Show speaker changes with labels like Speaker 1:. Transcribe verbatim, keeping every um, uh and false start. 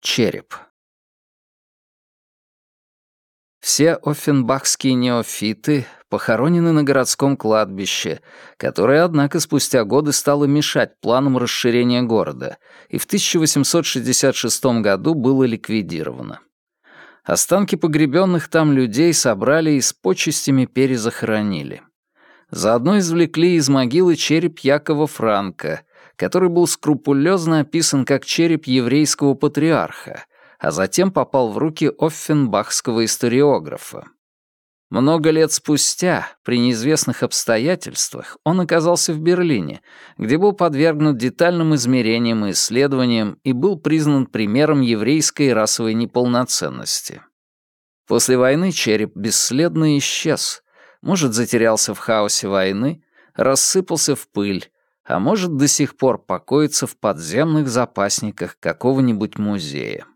Speaker 1: Череп. Все оффенбахские неофиты похоронены на городском кладбище, которое, однако, спустя годы стало мешать планам расширения города, и в тысяча восемьсот шестьдесят шестом году было ликвидировано. Останки погребенных там людей собрали и с почестями перезахоронили. Заодно извлекли из могилы череп Якова Франка, который был скрупулезно описан как череп еврейского патриарха, а затем попал в руки оффенбахского историографа. Много лет спустя, при неизвестных обстоятельствах, он оказался в Берлине, где был подвергнут детальным измерениям и исследованиям и был признан примером еврейской расовой неполноценности. После войны череп бесследно исчез, может, затерялся в хаосе войны, рассыпался в пыль, а может, до сих пор покоится в подземных запасниках какого-нибудь музея.